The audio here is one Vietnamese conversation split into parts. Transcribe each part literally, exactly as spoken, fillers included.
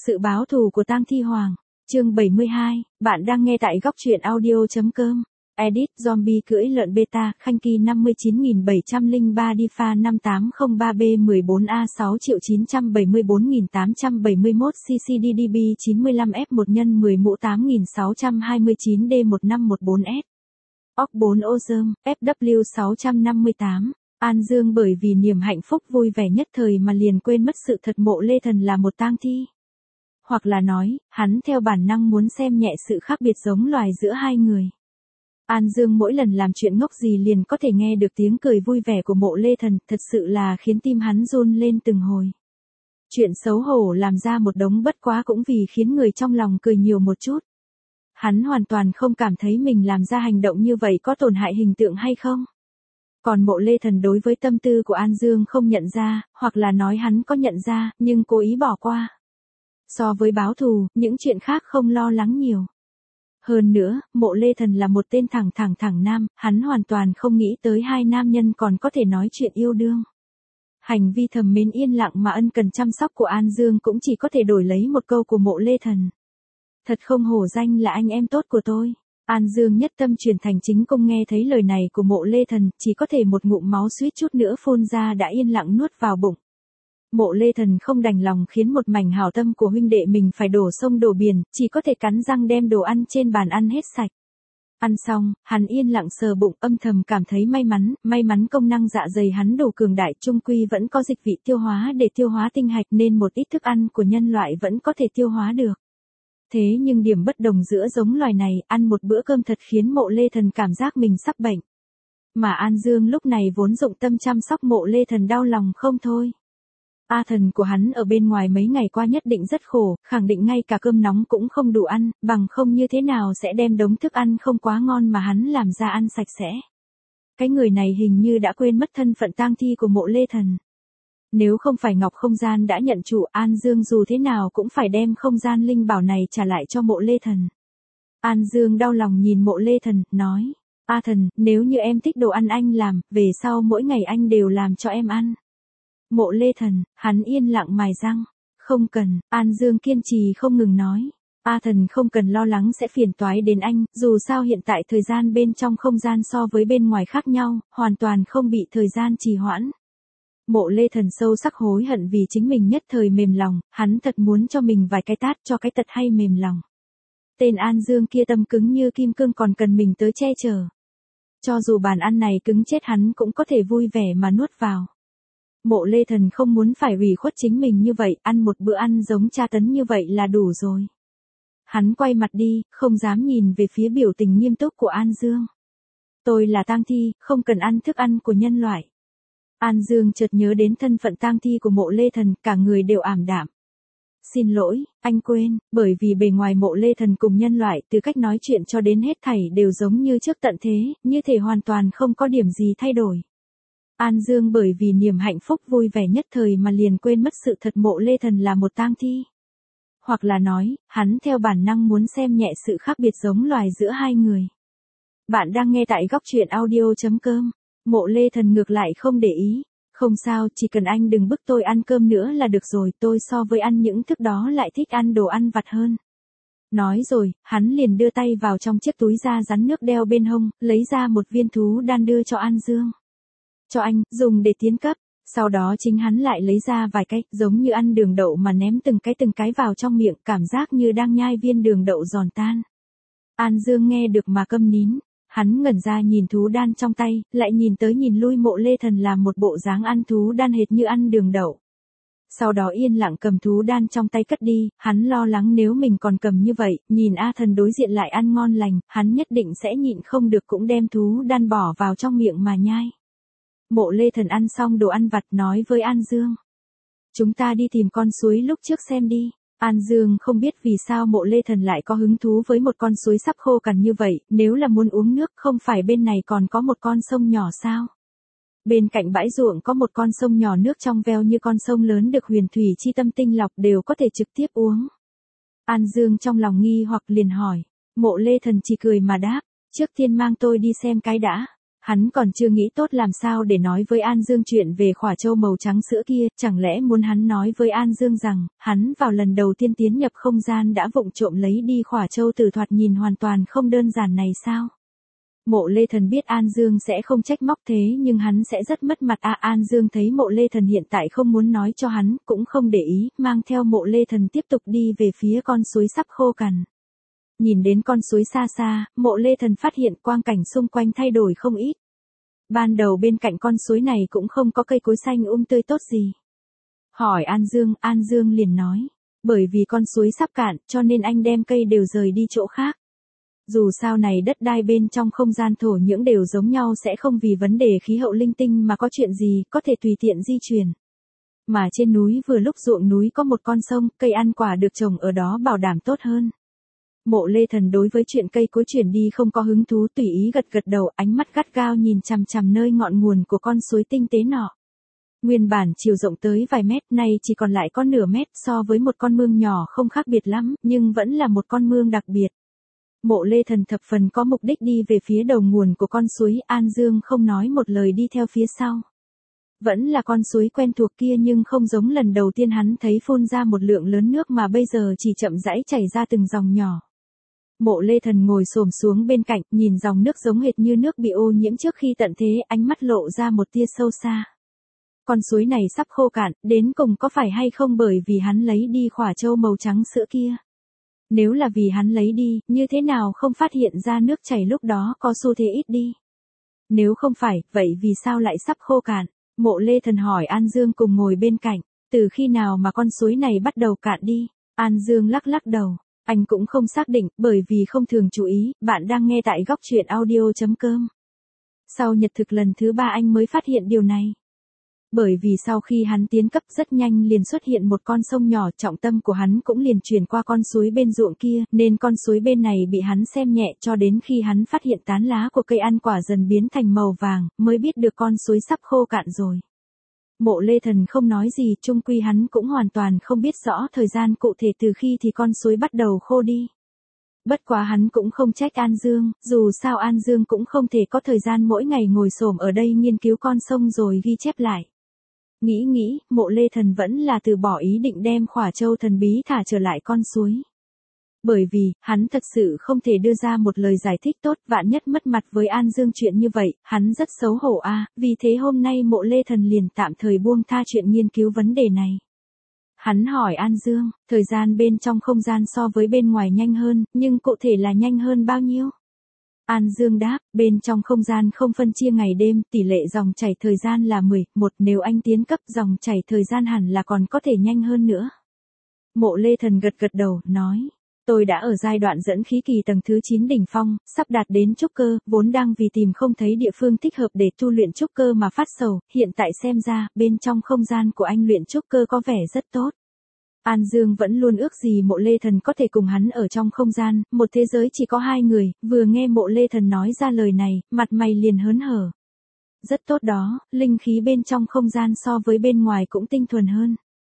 Sự báo thù của Tang Thi Hoàng, chương bảy mươi hai, bạn đang nghe tại góc truyện audio.com. Edit Zombie cưỡi lợn beta, Khanh Kỳ năm mươi chín nghìn bảy trăm lẻ ba Difa năm tám không ba B mười bốn A sáu triệu chín trăm bảy mươi bốn nghìn tám trăm bảy mươi mốt C C D D B chín mươi lăm F một nhân mười mũ tám nghìn sáu trăm hai mươi chín D một năm một bốn S. Óc bốn Ozone, F W sáu trăm năm mươi tám. An Dương bởi vì niềm hạnh phúc vui vẻ nhất thời mà liền quên mất sự thật Mộ Lê Thần là một tang thi. Hoặc là nói, hắn theo bản năng muốn xem nhẹ sự khác biệt giống loài giữa hai người. An Dương mỗi lần làm chuyện ngốc gì liền có thể nghe được tiếng cười vui vẻ của Mộ Lê Thần, thật sự là khiến tim hắn run lên từng hồi. Chuyện xấu hổ làm ra một đống bất quá cũng vì khiến người trong lòng cười nhiều một chút. Hắn hoàn toàn không cảm thấy mình làm ra hành động như vậy có tổn hại hình tượng hay không. Còn Mộ Lê Thần đối với tâm tư của An Dương không nhận ra, hoặc là nói hắn có nhận ra, nhưng cố ý bỏ qua. So với báo thù, những chuyện khác không lo lắng nhiều. Hơn nữa, Mộ Lê Thần là một tên thẳng thẳng thẳng nam, hắn hoàn toàn không nghĩ tới hai nam nhân còn có thể nói chuyện yêu đương. Hành vi thầm mến yên lặng mà ân cần chăm sóc của An Dương cũng chỉ có thể đổi lấy một câu của Mộ Lê Thần. Thật không hổ danh là anh em tốt của tôi. An Dương nhất tâm truyền thành chính công, nghe thấy lời này của Mộ Lê Thần, chỉ có thể một ngụm máu suýt chút nữa phun ra đã yên lặng nuốt vào bụng. Mộ Lê Thần không đành lòng khiến một mảnh hảo tâm của huynh đệ mình phải đổ sông đổ biển, chỉ có thể cắn răng đem đồ ăn trên bàn ăn hết sạch. Ăn xong, hắn yên lặng sờ bụng, âm thầm cảm thấy may mắn, may mắn công năng dạ dày hắn đủ cường đại, chung quy vẫn có dịch vị tiêu hóa để tiêu hóa tinh hạch nên một ít thức ăn của nhân loại vẫn có thể tiêu hóa được. Thế nhưng điểm bất đồng giữa giống loài này, ăn một bữa cơm thật khiến Mộ Lê Thần cảm giác mình sắp bệnh. Mà An Dương lúc này vốn dụng tâm chăm sóc Mộ Lê Thần đau lòng không thôi. A thần của hắn ở bên ngoài mấy ngày qua nhất định rất khổ, khẳng định ngay cả cơm nóng cũng không đủ ăn, bằng không như thế nào sẽ đem đống thức ăn không quá ngon mà hắn làm ra ăn sạch sẽ. Cái người này hình như đã quên mất thân phận tang thi của Mộ Lê Thần. Nếu không phải Ngọc Không Gian đã nhận chủ, An Dương dù thế nào cũng phải đem không gian linh bảo này trả lại cho Mộ Lê Thần. An Dương đau lòng nhìn Mộ Lê Thần, nói, A thần, nếu như em thích đồ ăn anh làm, về sau mỗi ngày anh đều làm cho em ăn. Mộ Lê Thần, hắn yên lặng mài răng. Không cần, An Dương kiên trì không ngừng nói. A thần không cần lo lắng sẽ phiền toái đến anh, dù sao hiện tại thời gian bên trong không gian so với bên ngoài khác nhau, hoàn toàn không bị thời gian trì hoãn. Mộ Lê Thần sâu sắc hối hận vì chính mình nhất thời mềm lòng, hắn thật muốn cho mình vài cái tát cho cái tật hay mềm lòng. Tên An Dương kia tâm cứng như kim cương còn cần mình tới che chở. Cho dù bàn ăn này cứng chết hắn cũng có thể vui vẻ mà nuốt vào. Mộ Lê Thần không muốn phải ủy khuất chính mình như vậy, ăn một bữa ăn giống tra tấn như vậy là đủ rồi. Hắn quay mặt đi, không dám nhìn về phía biểu tình nghiêm túc của An Dương. Tôi là tang thi, không cần ăn thức ăn của nhân loại. An Dương chợt nhớ đến thân phận tang thi của Mộ Lê Thần, cả người đều ảm đạm. Xin lỗi, anh quên, bởi vì bề ngoài Mộ Lê Thần cùng nhân loại, từ cách nói chuyện cho đến hết thảy đều giống như trước tận thế, như thể hoàn toàn không có điểm gì thay đổi. An Dương bởi vì niềm hạnh phúc vui vẻ nhất thời mà liền quên mất sự thật Mộ Lê Thần là một tang thi. Hoặc là nói, hắn theo bản năng muốn xem nhẹ sự khác biệt giống loài giữa hai người. Bạn đang nghe tại góc truyện audio.com. Mộ Lê Thần ngược lại không để ý. Không sao, chỉ cần anh đừng bức tôi ăn cơm nữa là được rồi, tôi so với ăn những thức đó lại thích ăn đồ ăn vặt hơn. Nói rồi, hắn liền đưa tay vào trong chiếc túi da rắn nước đeo bên hông, lấy ra một viên thú đan đưa cho An Dương. Cho anh, dùng để tiến cấp. Sau đó chính hắn lại lấy ra vài cái, giống như ăn đường đậu mà ném từng cái từng cái vào trong miệng, cảm giác như đang nhai viên đường đậu giòn tan. An Dương nghe được mà câm nín. Hắn ngẩn ra nhìn thú đan trong tay, lại nhìn tới nhìn lui Mộ Lê Thần làm một bộ dáng ăn thú đan hệt như ăn đường đậu. Sau đó yên lặng cầm thú đan trong tay cất đi, hắn lo lắng nếu mình còn cầm như vậy, nhìn A thần đối diện lại ăn ngon lành, hắn nhất định sẽ nhịn không được cũng đem thú đan bỏ vào trong miệng mà nhai. Mộ Lê Thần ăn xong đồ ăn vặt nói với An Dương. Chúng ta đi tìm con suối lúc trước xem đi. An Dương không biết vì sao Mộ Lê Thần lại có hứng thú với một con suối sắp khô cằn như vậy, nếu là muốn uống nước không phải bên này còn có một con sông nhỏ sao? Bên cạnh bãi ruộng có một con sông nhỏ nước trong veo như con sông lớn được huyền thủy chi tâm tinh lọc đều có thể trực tiếp uống. An Dương trong lòng nghi hoặc liền hỏi, Mộ Lê Thần chỉ cười mà đáp, trước tiên mang tôi đi xem cái đã. Hắn còn chưa nghĩ tốt làm sao để nói với An Dương chuyện về khỏa châu màu trắng sữa kia, chẳng lẽ muốn hắn nói với An Dương rằng, hắn vào lần đầu tiên tiến nhập không gian đã vụng trộm lấy đi khỏa châu tử thoạt nhìn hoàn toàn không đơn giản này sao? Mộ Lê Thần biết An Dương sẽ không trách móc thế nhưng hắn sẽ rất mất mặt à. An Dương thấy Mộ Lê Thần hiện tại không muốn nói cho hắn, cũng không để ý, mang theo Mộ Lê Thần tiếp tục đi về phía con suối sắp khô cằn. Nhìn đến con suối xa xa, Mộ Lê Thần phát hiện quang cảnh xung quanh thay đổi không ít. Ban đầu bên cạnh con suối này cũng không có cây cối xanh um tươi tốt gì. Hỏi An Dương, An Dương liền nói, bởi vì con suối sắp cạn cho nên anh đem cây đều rời đi chỗ khác. Dù sao này đất đai bên trong không gian thổ nhưỡng đều giống nhau sẽ không vì vấn đề khí hậu linh tinh mà có chuyện gì có thể tùy tiện di chuyển. Mà trên núi vừa lúc ruộng núi có một con sông, cây ăn quả được trồng ở đó bảo đảm tốt hơn. Mộ Lê Thần đối với chuyện cây cối chuyển đi không có hứng thú, tùy ý gật gật đầu, ánh mắt gắt gao nhìn chằm chằm nơi ngọn nguồn của con suối tinh tế nọ. Nguyên bản chiều rộng tới vài mét, nay chỉ còn lại có nửa mét, so với một con mương nhỏ không khác biệt lắm, nhưng vẫn là một con mương đặc biệt. Mộ Lê Thần thập phần có mục đích đi về phía đầu nguồn của con suối, An Dương không nói một lời đi theo phía sau. Vẫn là con suối quen thuộc kia nhưng không giống lần đầu tiên hắn thấy phun ra một lượng lớn nước mà bây giờ chỉ chậm rãi chảy ra từng dòng nhỏ. Mộ Lê Thần ngồi xổm xuống bên cạnh, nhìn dòng nước giống hệt như nước bị ô nhiễm trước khi tận thế, ánh mắt lộ ra một tia sâu xa. Con suối này sắp khô cạn, đến cùng có phải hay không bởi vì hắn lấy đi khỏa châu màu trắng sữa kia? Nếu là vì hắn lấy đi, như thế nào không phát hiện ra nước chảy lúc đó có xu thế ít đi? Nếu không phải, vậy vì sao lại sắp khô cạn? Mộ Lê Thần hỏi An Dương cùng ngồi bên cạnh, từ khi nào mà con suối này bắt đầu cạn đi? An Dương lắc lắc đầu. Anh cũng không xác định, bởi vì không thường chú ý, bạn đang nghe tại góc truyện audio chấm com. Sau nhật thực lần thứ ba anh mới phát hiện điều này. Bởi vì sau khi hắn tiến cấp rất nhanh liền xuất hiện một con sông nhỏ, trọng tâm của hắn cũng liền chuyển qua con suối bên ruộng kia, nên con suối bên này bị hắn xem nhẹ cho đến khi hắn phát hiện tán lá của cây ăn quả dần biến thành màu vàng, mới biết được con suối sắp khô cạn rồi. Mộ Lê Thần không nói gì, chung quy hắn cũng hoàn toàn không biết rõ thời gian cụ thể từ khi thì con suối bắt đầu khô đi. Bất quá hắn cũng không trách An Dương, dù sao An Dương cũng không thể có thời gian mỗi ngày ngồi xổm ở đây nghiên cứu con sông rồi ghi chép lại. Nghĩ nghĩ, Mộ Lê Thần vẫn là từ bỏ ý định đem khỏa châu thần bí thả trở lại con suối. Bởi vì, hắn thật sự không thể đưa ra một lời giải thích tốt, vạn nhất mất mặt với An Dương chuyện như vậy, hắn rất xấu hổ a. Vì thế hôm nay Mộ Lê Thần liền tạm thời buông tha chuyện nghiên cứu vấn đề này. Hắn hỏi An Dương, thời gian bên trong không gian so với bên ngoài nhanh hơn, nhưng cụ thể là nhanh hơn bao nhiêu? An Dương đáp, bên trong không gian không phân chia ngày đêm, tỷ lệ dòng chảy thời gian là mười, một, nếu anh tiến cấp dòng chảy thời gian hẳn là còn có thể nhanh hơn nữa. Mộ Lê Thần gật gật đầu, nói. Tôi đã ở giai đoạn dẫn khí kỳ tầng thứ chín đỉnh phong, sắp đạt đến trúc cơ, vốn đang vì tìm không thấy địa phương thích hợp để tu luyện trúc cơ mà phát sầu, hiện tại xem ra, bên trong không gian của anh luyện trúc cơ có vẻ rất tốt. An Dương vẫn luôn ước gì Mộ Lê Thần có thể cùng hắn ở trong không gian, một thế giới chỉ có hai người, vừa nghe Mộ Lê Thần nói ra lời này, mặt mày liền hớn hở. Rất tốt đó, linh khí bên trong không gian so với bên ngoài cũng tinh thuần hơn.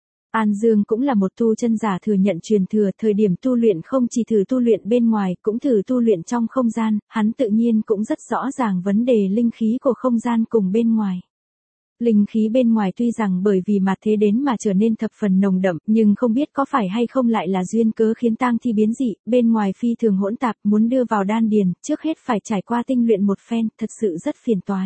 An Dương cũng là một tu chân giả thừa nhận truyền thừa, thời điểm tu luyện không chỉ thử tu luyện bên ngoài, cũng thử tu luyện trong không gian, hắn tự nhiên cũng rất rõ ràng vấn đề linh khí của không gian cùng bên ngoài. Linh khí bên ngoài tuy rằng bởi vì mạt thế đến mà trở nên thập phần nồng đậm, nhưng không biết có phải hay không lại là duyên cớ khiến tang thi biến dị, bên ngoài phi thường hỗn tạp, muốn đưa vào đan điền, trước hết phải trải qua tinh luyện một phen, thật sự rất phiền toái.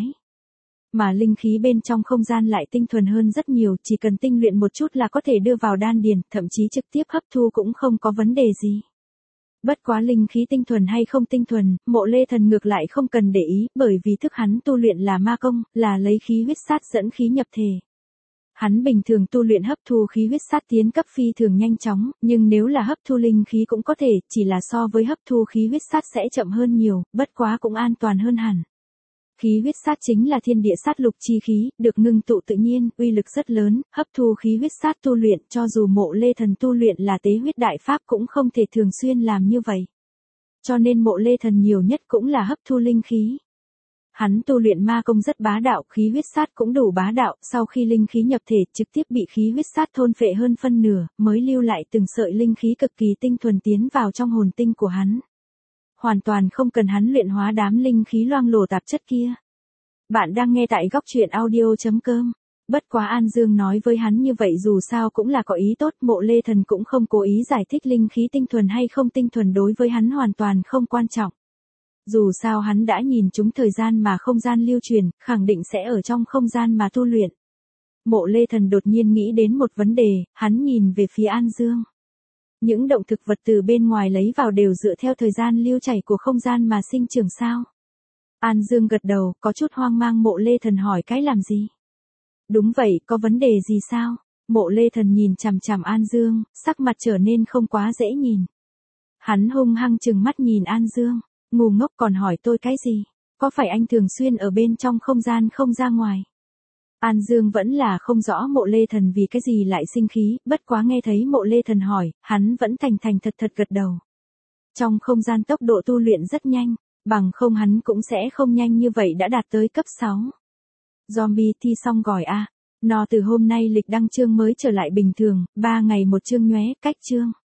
Mà linh khí bên trong không gian lại tinh thuần hơn rất nhiều, chỉ cần tinh luyện một chút là có thể đưa vào đan điền, thậm chí trực tiếp hấp thu cũng không có vấn đề gì. Bất quá linh khí tinh thuần hay không tinh thuần, Mộ Lê Thần ngược lại không cần để ý, bởi vì thức hắn tu luyện là ma công, là lấy khí huyết sát dẫn khí nhập thể. Hắn bình thường tu luyện hấp thu khí huyết sát tiến cấp phi thường nhanh chóng, nhưng nếu là hấp thu linh khí cũng có thể, chỉ là so với hấp thu khí huyết sát sẽ chậm hơn nhiều, bất quá cũng an toàn hơn hẳn. Khí huyết sát chính là thiên địa sát lục chi khí, được ngưng tụ tự nhiên, uy lực rất lớn, hấp thu khí huyết sát tu luyện, cho dù Mộ Lê Thần tu luyện là tế huyết đại pháp cũng không thể thường xuyên làm như vậy. Cho nên Mộ Lê Thần nhiều nhất cũng là hấp thu linh khí. Hắn tu luyện ma công rất bá đạo, khí huyết sát cũng đủ bá đạo, sau khi linh khí nhập thể trực tiếp bị khí huyết sát thôn phệ hơn phân nửa, mới lưu lại từng sợi linh khí cực kỳ tinh thuần tiến vào trong hồn tinh của hắn. Hoàn toàn không cần hắn luyện hóa đám linh khí loang lổ tạp chất kia. Bạn đang nghe tại góc truyện audio.com. Bất quá An Dương nói với hắn như vậy dù sao cũng là có ý tốt, Mộ Lê Thần cũng không cố ý giải thích linh khí tinh thuần hay không tinh thuần đối với hắn hoàn toàn không quan trọng. Dù sao hắn đã nhìn chúng thời gian mà không gian lưu truyền, khẳng định sẽ ở trong không gian mà tu luyện. Mộ Lê Thần đột nhiên nghĩ đến một vấn đề, hắn nhìn về phía An Dương. Những động thực vật từ bên ngoài lấy vào đều dựa theo thời gian lưu chảy của không gian mà sinh trưởng sao? An Dương gật đầu, có chút hoang mang. Mộ Lê Thần hỏi cái làm gì? Đúng vậy, có vấn đề gì sao? Mộ Lê Thần nhìn chằm chằm An Dương, sắc mặt trở nên không quá dễ nhìn. Hắn hung hăng trừng mắt nhìn An Dương, ngu ngốc còn hỏi tôi cái gì? Có phải anh thường xuyên ở bên trong không gian không ra ngoài? An Dương vẫn là không rõ Mộ Lê Thần vì cái gì lại sinh khí, bất quá nghe thấy Mộ Lê Thần hỏi, hắn vẫn thành thành thật thật gật đầu. Trong không gian tốc độ tu luyện rất nhanh, bằng không hắn cũng sẽ không nhanh như vậy đã đạt tới cấp sáu. Zombie thi xong gỏi a. No từ hôm nay lịch đăng chương mới trở lại bình thường, ba ngày một chương nhóe, cách chương.